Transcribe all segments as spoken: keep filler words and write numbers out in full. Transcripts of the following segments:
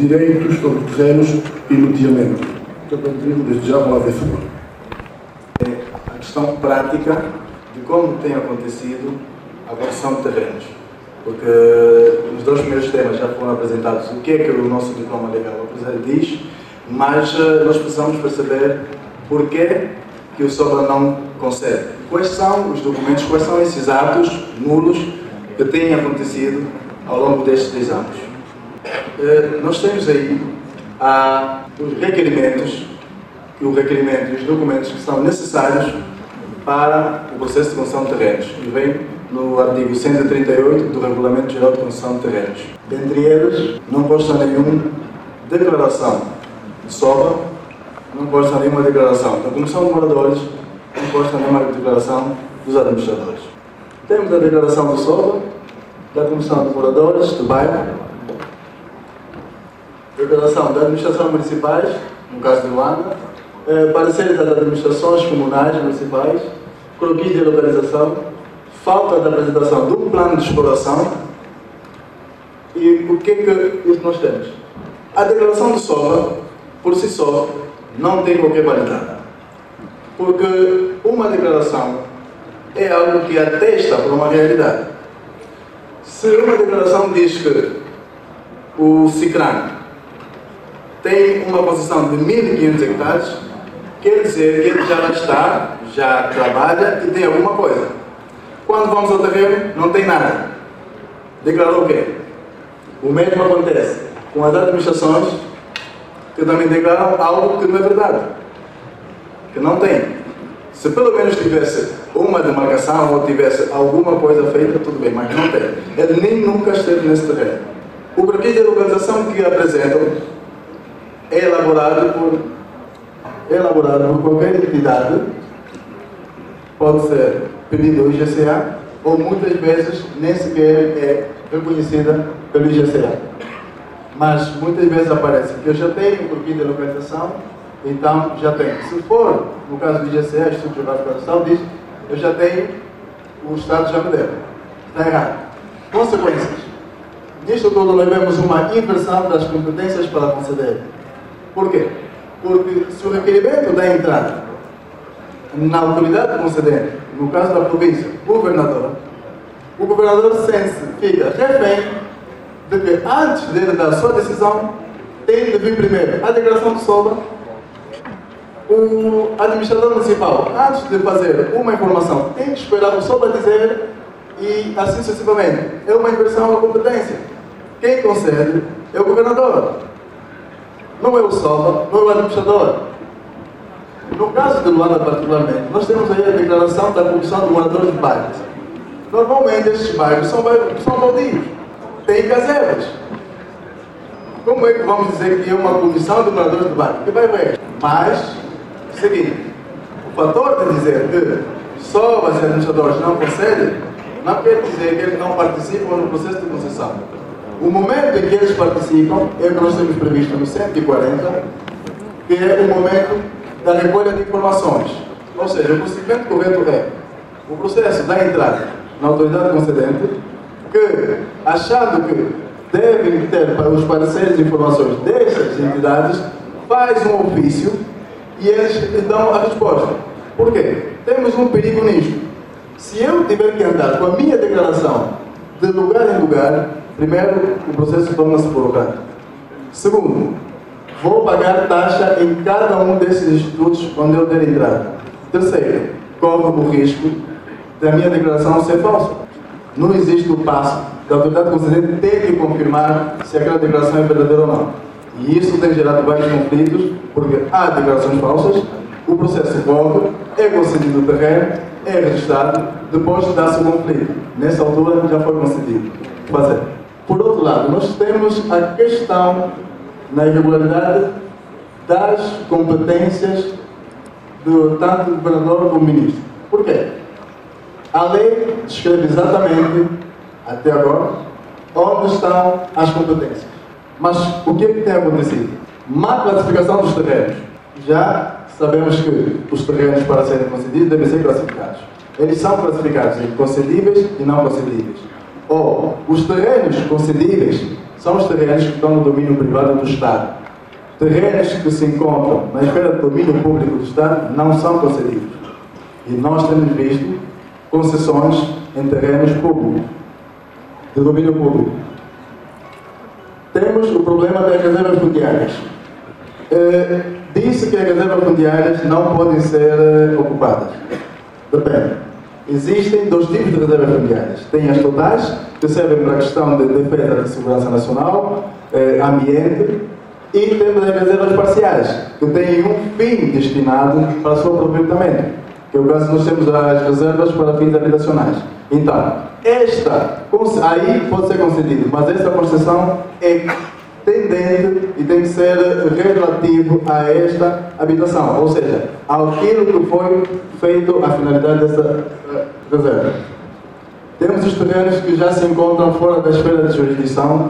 Direitos sobre terrenos e loteamento. Que eu contribuo desde já para a favor. É a questão prática de como tem acontecido a versão de terrenos. Porque nos dois primeiros temas já foram apresentados o que é que o nosso diploma legal diz, mas nós precisamos perceber porquê que o SOBA não concede. Quais são os documentos, quais são esses atos nulos que têm acontecido ao longo destes três anos. Nós temos aí ah, os requerimentos, o requerimento e os documentos que são necessários para o processo de concessão de terrenos. E vem no artigo cento e trinta e oito do Regulamento Geral de Concessão de Terrenos. Dentre eles, não consta nenhuma declaração de SOBA, não consta nenhuma declaração da Comissão de Moradores, não consta nenhuma declaração dos administradores. Temos a declaração do SOBA, da Comissão de Moradores do bairro, declaração da Administração Municipais, no caso de Luanda, eh, pareceres das administrações comunais municipais, croquis de localização, falta de apresentação de um plano de exploração. E o que é que isso nós temos? A declaração do SOBA, por si só, não tem qualquer validade. Porque uma declaração é algo que atesta por uma realidade. Se uma declaração diz que o Cicran tem uma posição de mil e quinhentos hectares, quer dizer que ele já lá está, já trabalha e tem alguma coisa. Quando vamos ao terreno, não tem nada. Declarou o quê? O mesmo acontece com as administrações que também declaram algo que não é verdade, que não tem. Se pelo menos tivesse uma demarcação ou tivesse alguma coisa feita, tudo bem, mas não tem. Ele nem nunca esteve nesse terreno. O croquis de localização que apresentam é elaborado por, é elaborado por qualquer entidade, pode ser pedido ao I G C A, ou muitas vezes nem sequer é reconhecida pelo I G C A. Mas muitas vezes aparece que eu já tenho o croquis de localização, então já tenho. Se for, no caso do I G C A, Instituto Geográfico de Localização, diz eu já tenho, o Estado já me deu. Está errado. Consequências. Nisto tudo nós vemos uma inversão das competências para conceder. Por quê? Porque se o requerimento da entrada na autoridade concedente, no caso da província, governador, o governador sense, fica refém de que antes dele dar a sua decisão, tem de vir primeiro a declaração do SOBA, o administrador municipal, antes de fazer uma informação, tem que esperar o SOBA dizer e assim sucessivamente. É uma inversão da competência. Quem concede é o governador. Não é o SOBA, não é o administrador. No caso de Luanda particularmente, nós temos aí a declaração da Comissão de Moradores de Bairros. Normalmente estes bairros são, bairros, são baldios, têm casebres. Como é que vamos dizer que é uma Comissão de Moradores de Bairros? Que bairro é? Mas, seguinte, o fator de dizer que só os administradores não concedem, não quer dizer que eles não participam no processo de concessão. O momento em que eles participam é o que nós temos previsto no cento e quarenta, que é o momento da recolha de informações. Ou seja, o procedimento correto é o processo da entrada na autoridade concedente, que, achando que devem ter para os pareceres e informações destas entidades, faz um ofício e eles dão a resposta. Por quê? Temos um perigo nisto. Se eu tiver que andar com a minha declaração de lugar em lugar, primeiro, o processo torna-se burocrático. Segundo, vou pagar taxa em cada um desses institutos onde eu der entrada. Terceiro, corro o risco da minha declaração ser falsa. Não existe o passo da autoridade concedente ter que confirmar se aquela declaração é verdadeira ou não. E isso tem gerado vários conflitos, porque há declarações falsas, o processo corre, é concedido o terreno, é registrado, depois dá-se o conflito. Nessa altura já foi concedido. Fazer. Por outro lado, nós temos a questão na irregularidade das competências do tanto do governador como do ministro. Por quê? A lei descreve exatamente, até agora, onde estão as competências. Mas o que é que tem acontecido? Má classificação dos terrenos. Já sabemos que os terrenos, para serem concedidos, devem ser classificados. Eles são classificados em concedíveis e não concedíveis. Ou os terrenos concedíveis são os terrenos que estão no domínio privado do Estado. Terrenos que se encontram na esfera do domínio público do Estado não são concedidos. E nós temos visto concessões em terrenos públicos, de domínio público. Temos o problema das reservas fundiárias. Uh, disse que as reservas fundiárias não podem ser uh, ocupadas. Depende. Existem dois tipos de reservas fundiárias. Tem as totais, que servem para a questão de defesa da segurança nacional, uh, ambiente, e temos as reservas parciais, que têm um fim destinado para o seu aproveitamento, que é o caso nós temos as reservas para fins habitacionais. Então, esta, aí pode ser concedido, mas esta concessão é tendente e tem que ser relativo a esta habitação, ou seja, àquilo que foi feito à finalidade dessa reserva. Temos os terrenos que já se encontram fora da esfera de jurisdição,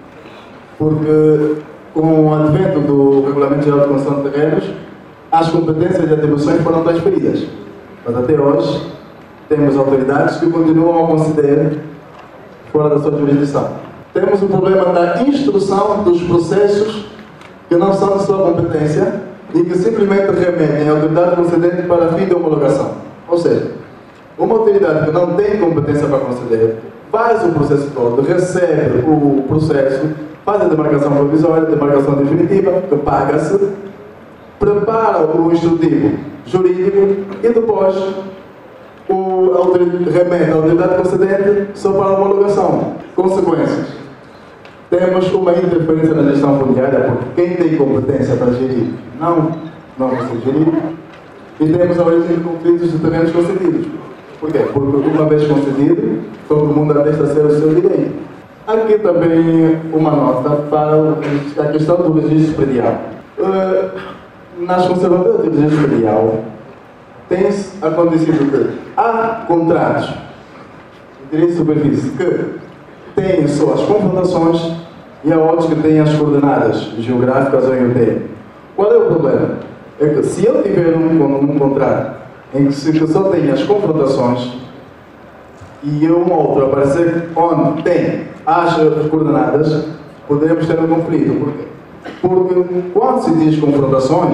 porque com o advento do Regulamento Geral de Concessão de Terrenos, as competências e atribuições foram transferidas. Mas até hoje, temos autoridades que continuam a considerar fora da sua jurisdição. Temos o problema da instrução dos processos que não são de sua competência e que simplesmente remetem à autoridade concedente para fim de homologação. Ou seja, uma autoridade que não tem competência para conceder, faz o processo todo, recebe o processo, faz a demarcação provisória, a demarcação definitiva, que paga-se, prepara o instrutivo jurídico e depois o remete à autoridade concedente só para a homologação. Consequências. Temos uma interferência na gestão fundiária, porque quem tem competência para gerir não, não consegue gerir. E temos a origem de conflitos de terrenos concedidos. Por quê? Porque uma vez concedido, todo mundo atesta ser o seu direito. Aqui também uma nota para a questão do registro predial. Uh, nas conservadoras de registro predial, tem acontecido que há contratos de direito de superfície que têm só as confrontações e há outros que têm as coordenadas geográficas ou em U T. Qual é o problema? É que se eu tiver um, um contrato em que se só tem as confrontações e um outro aparecer onde tem as coordenadas, poderemos ter um conflito. Por quê? Porque quando se diz confrontações,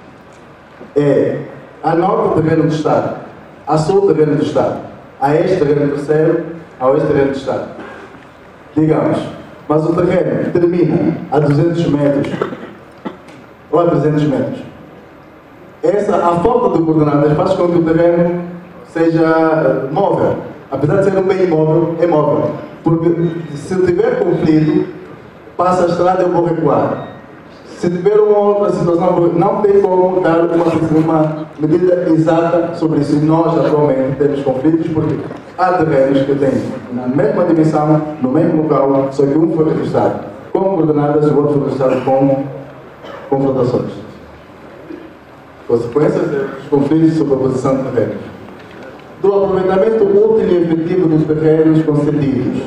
é a norte do terreno do Estado, a sul do terreno do Estado, a este terreno terceiro, a oeste terreno do Estado. Digamos, mas o terreno termina a duzentos metros ou a trezentos metros. Essa, a falta de coordenadas faz com que o terreno seja móvel. Apesar de ser um bem imóvel, é móvel. Porque se tiver conflito, passa a estrada e eu vou recuar. Se tiver uma outra situação, não tem como dar uma, uma medida exata sobre isso. E nós, atualmente, temos conflitos porque há terrenos que têm na mesma dimensão, no mesmo local, só que um foi registrado com coordenadas e o outro foi registrado com confrontações. Consequências dos conflitos de superposição de terrenos. Do aproveitamento útil e efetivo dos terrenos concedidos.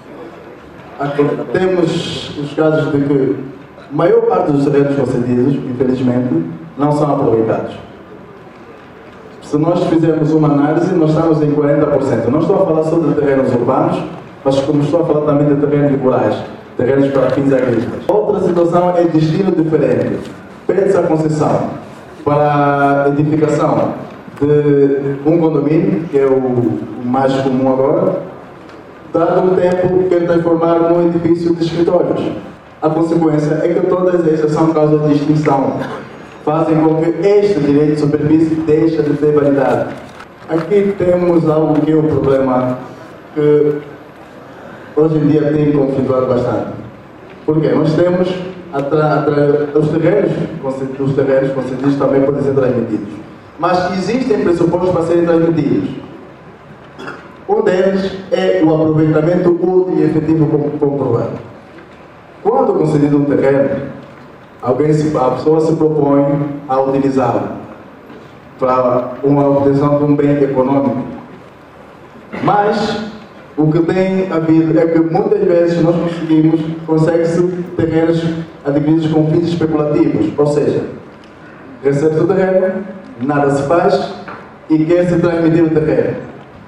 Temos os casos de que a maior parte dos terrenos concedidos, infelizmente, não são aproveitados. Se nós fizermos uma análise, nós estamos em quarenta por cento. Não estou a falar só de terrenos urbanos, mas como estou a falar também de terrenos rurais, terrenos para fins agrícolas. Outra situação é destino diferente. Pede-se a concessão para a edificação de um condomínio, que é o mais comum agora, dado o tempo que ele transformar num edifício de escritórios. A consequência é que todas estas são causas de extinção, fazem com que este direito de superfície deixe de ter validade. Aqui temos algo que é o problema que hoje em dia tem conflituado bastante. Porque nós temos atra, atra, os terrenos, os terrenos concedidos também podem ser transmitidos. Mas existem pressupostos para serem transmitidos. Um deles é o aproveitamento útil e efetivo comprovado. Quando concedido um terreno, alguém se, a pessoa se propõe a utilizá-lo para uma obtenção de um bem econômico. Mas o que tem havido é que muitas vezes nós conseguimos, consegue-se terrenos adquiridos com fins especulativos, ou seja, recebe-se o terreno, nada se faz e quer-se transmitir o terreno.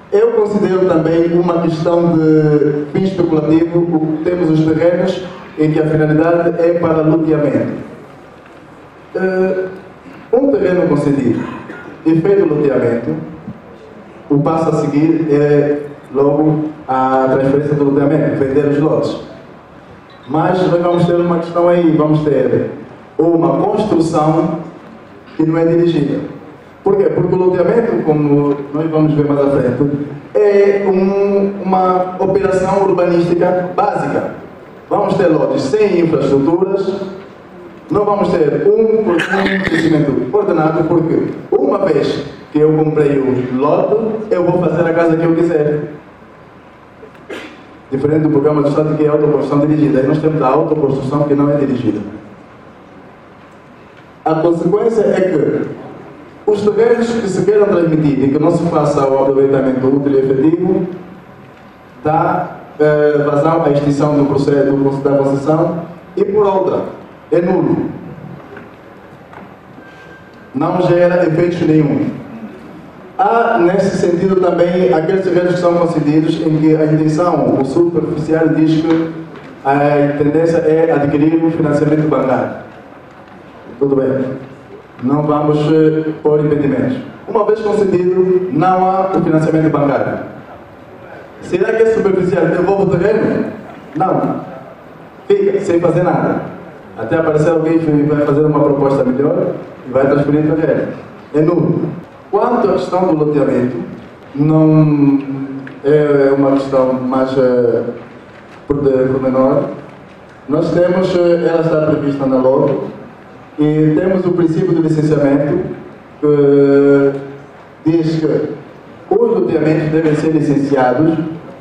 Eu considero também uma questão de fim especulativo. Temos os terrenos em que a finalidade é para loteamento. Uh, um terreno concedido e feito o loteamento, o passo a seguir é logo a transferência do loteamento, vender os lotes. Mas nós vamos ter uma questão aí, vamos ter uma construção que não é dirigida. Por quê? Porque o loteamento, como nós vamos ver mais à frente, é um, uma operação urbanística básica. Vamos ter lotes sem infraestruturas, não vamos ter um, um crescimento ordenado, porque uma vez que eu comprei o lote, eu vou fazer a casa que eu quiser. Diferente do programa do Estado, que é a autoconstrução dirigida. Aí nós temos a autoconstrução que não é dirigida. A consequência é que os terrenos que se queiram transmitir e que não se faça o aproveitamento útil e efetivo, dá eh, vazão à extinção do processo da concessão e, por outra, é nulo. Não gera efeitos nenhum. Há, nesse sentido, também aqueles terrenos que são concedidos em que a intenção, o superficiário diz que a tendência é adquirir um financiamento bancário. Tudo bem. Não vamos uh, pôr impedimentos. Uma vez concedido, não há o financiamento bancário. Será que esse superficiário devolve o terreno? Não. Fica sem fazer nada. Até aparecer alguém que vai fazer uma proposta melhor e vai transferir o terreno. É nulo. Quanto à questão do loteamento, não é uma questão mais uh, pormenor. Nós temos, uh, ela está prevista na L O G, e temos o princípio do licenciamento, que diz que os loteamentos devem ser licenciados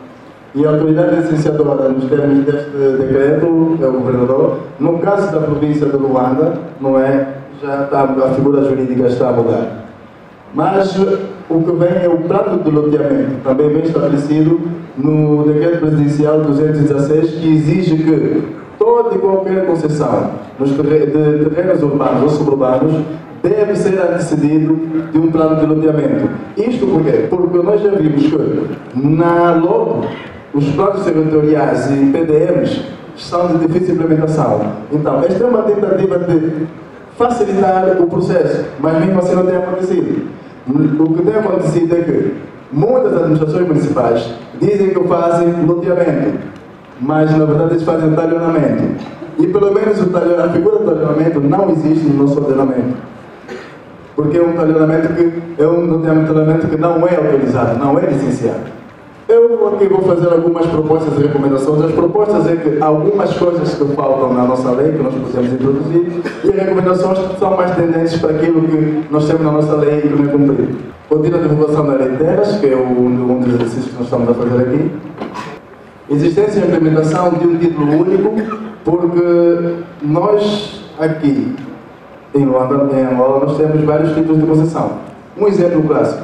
e a autoridade licenciadora, nos termos deste decreto, é o governador. No caso da província de Luanda, não é, já está, a figura jurídica está a mudar. Mas o que vem é o plano de loteamento, também bem estabelecido no decreto presidencial duzentos e dezasseis, que exige que toda e qualquer concessão nos terrenos, de terrenos urbanos ou suburbanos deve ser antecedido de um plano de loteamento. Isto por quê? Porque nós já vimos que na L O G os planos territoriais e P D Ms são de difícil implementação. Então, esta é uma tentativa de facilitar o processo, mas mesmo assim não tem acontecido. O que tem acontecido é que muitas administrações municipais dizem que fazem loteamento, mas na verdade eles fazem talhonamento. E pelo menos o talhão, a figura do talhonamento não existe no nosso ordenamento. Porque é um talhonamento que é um talhonamento que não é autorizado, não é licenciado. Eu aqui vou fazer algumas propostas e recomendações. As propostas é que algumas coisas que faltam na nossa lei, que nós podemos introduzir, e as recomendações são mais tendentes para aquilo que nós temos na nossa lei e que não é cumprido. Contínua divulgação da lei de terras, que é um dos exercícios que nós estamos a fazer aqui. Existência e implementação de um título único, porque nós aqui em Luanda, em Angola, nós temos vários títulos de concessão. Um exemplo clássico.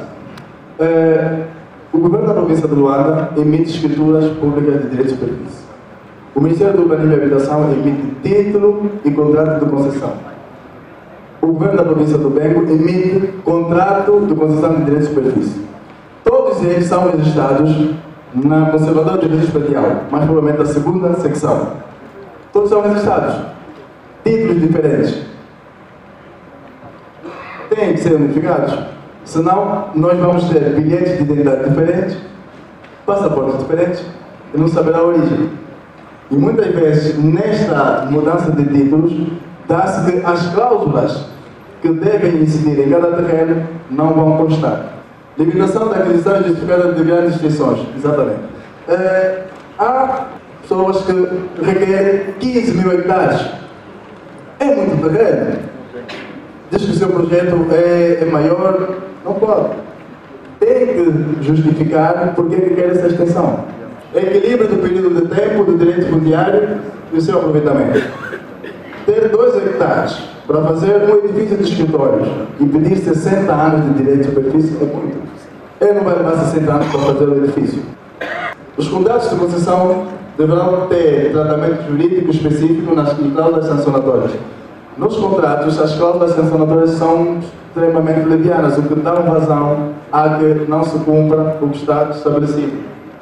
Uh, o governo da província de Luanda emite escrituras públicas de direito de superfície. O Ministério do Urbanismo e Habitação emite título e contrato de concessão. O governo da província do Bengo emite contrato de concessão de direito de superfície. Todos eles são registrados na Conservadora de Registro Especial, mais provavelmente a segunda secção. Todos são registrados. Títulos diferentes. Têm que ser unificados. Senão, nós vamos ter bilhetes de identidade diferentes, passaportes diferentes, e não saber a origem. E muitas vezes, nesta mudança de títulos, dá-se que as cláusulas que devem incidir em cada terreno não vão constar. Limitação da aquisição justificada de grandes extensões, exatamente. É, há pessoas que requerem quinze mil hectares. É muito terreno. Diz que o seu projeto é, é maior, não pode. Tem que justificar porque que quer essa extensão. Equilíbrio do período de tempo do direito fundiário e o seu aproveitamento. Ter dois hectares para fazer um edifício de escritórios e pedir sessenta anos de direito de superfície é muito. Ele não vai levar sessenta anos para fazer o edifício. Os contratos de concessão deverão ter tratamento jurídico específico nas cláusulas sancionatórias. Nos contratos, as cláusulas sancionatórias são extremamente levianas, o que dá vazão a que não se cumpra o que está estabelecido.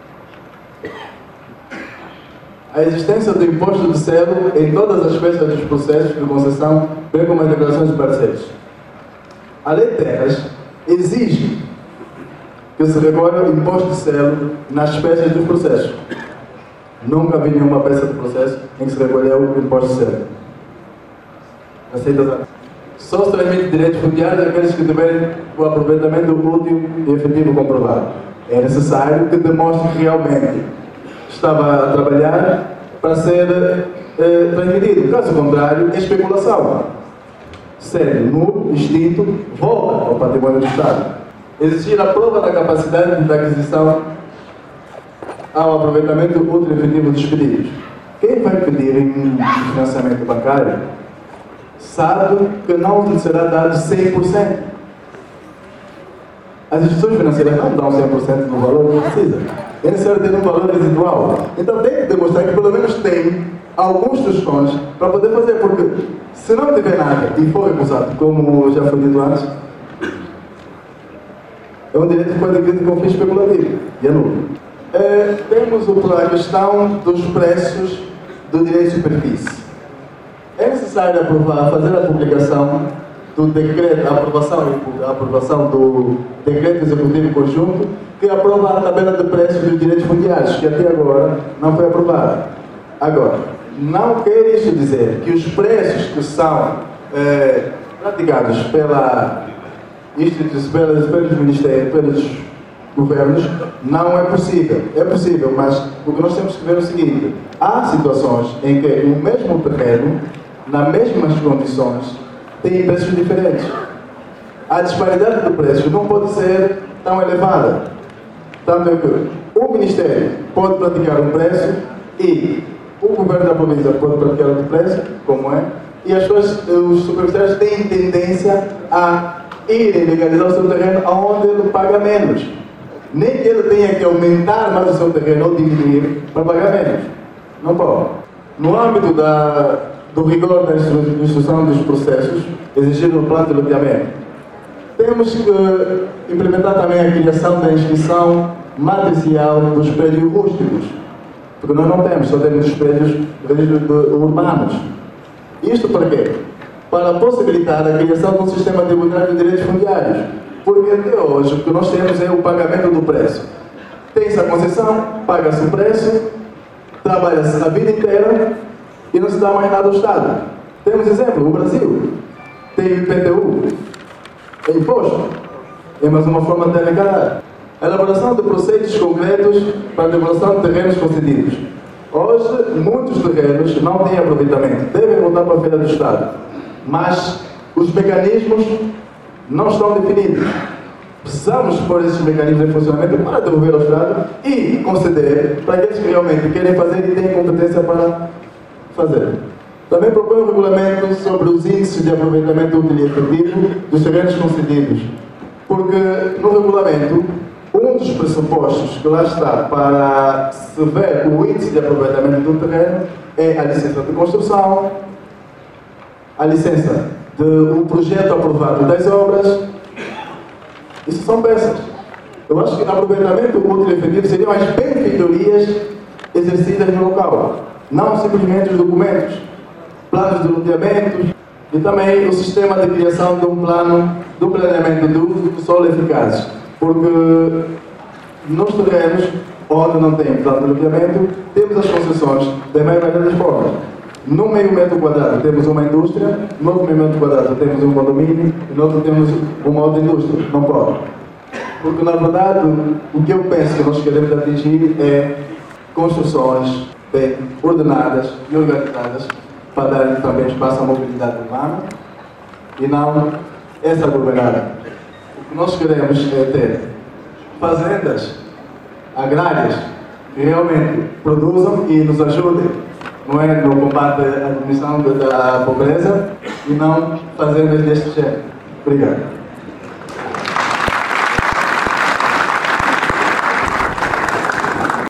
A existência do imposto de selo em todas as peças dos processos de concessão, bem como as declarações de parceiros. A Lei de Terras exige que se recolha o imposto de selo nas peças dos processos. Nunca vi nenhuma peça de processo em que se recolheu o imposto de selo. Aceitas? Só se transmite direitos fundiários àqueles que tiverem o aproveitamento útil e efetivo comprovado. É necessário que demonstre que realmente estava a trabalhar para ser eh, transmitido. Caso contrário, é especulação. Sendo nulo, extinto, volta ao patrimônio do Estado. Exigir a prova da capacidade de aquisição ao aproveitamento útil e efetivo dos pedidos. Quem vai pedir em financiamento bancário sabe que não lhe será dado cem por cento. As instituições financeiras não dão cem por cento do valor que precisa. É necessário ter um valor residual. Então tem que demonstrar que pelo menos tem alguns tostões para poder fazer, porque se não tiver nada e for recusado, como já foi dito antes, é um direito que pode adquirir de conflito especulativo e é nulo. É, temos a questão dos preços do direito de superfície. É necessário aprovar, fazer a publicação do decreto, a aprovação, a aprovação do decreto executivo conjunto que aprova a tabela de preços dos direitos fundiários, que até agora não foi aprovada. Agora, não quer isso dizer que os preços que são é, praticados pela instituições, pelos, pelos ministérios, pelos governos, não é possível. É possível, mas o que nós temos que ver é o seguinte: há situações em que o mesmo terreno, nas mesmas condições, tem preços diferentes. A disparidade do preço não pode ser tão elevada. Tanto é que o Ministério pode praticar um preço e o Governo da província pode praticar outro preço, como é, e as pessoas, os superficiais têm tendência a irem legalizar o seu terreno onde ele paga menos. Nem que ele tenha que aumentar mais o seu terreno ou diminuir para pagar menos. Não pode. No âmbito da, do rigor da instrução dos processos, exigido no plano de loteamento, temos que implementar também a criação da inscrição matricial dos prédios rústicos, porque nós não temos, só temos os prédios urbanos. Isto para quê? Para possibilitar a criação de um sistema tributário de direitos fundiários, porque até hoje o que nós temos é o pagamento do preço. Tem-se a concessão, paga-se o preço, trabalha-se a vida inteira e não se dá mais nada ao Estado. Temos exemplo, o Brasil tem o I P T U, é imposto, é mais uma forma de arrecadar. A elaboração de proceitos concretos para a devolução de terrenos concedidos. Hoje, muitos terrenos não têm aproveitamento, devem voltar para a feira do Estado, mas os mecanismos não estão definidos. Precisamos pôr esses mecanismos em funcionamento para devolver ao Estado e conceder para aqueles que realmente querem fazer e têm competência para fazer. Também propõe um regulamento sobre os índices de aproveitamento útil e efetivo dos terrenos concedidos, porque no regulamento, um dos pressupostos que lá está para se ver o índice de aproveitamento do terreno é a licença de construção, a licença do projeto aprovado das obras. Isso são peças. Eu acho que aproveitamento útil e efetivo seriam as benfeitorias exercidas no local, não simplesmente os documentos, planos de loteamento e também o sistema de criação de um plano do planeamento de uso do solo eficazes, porque nos terrenos onde não tem plano de loteamento temos as concessões da maioria das formas. No meio metro quadrado temos uma indústria, no outro meio metro quadrado temos um condomínio e no outro temos uma outra indústria. Não pode. Porque, na verdade, o que eu penso que nós queremos atingir é construções bem ordenadas e organizadas para dar também espaço à mobilidade humana e não essa aglomerada. O que nós queremos é ter fazendas agrárias que realmente produzam e nos ajudem, não é, no combate à diminuição da pobreza e não fazendas deste género. Obrigado.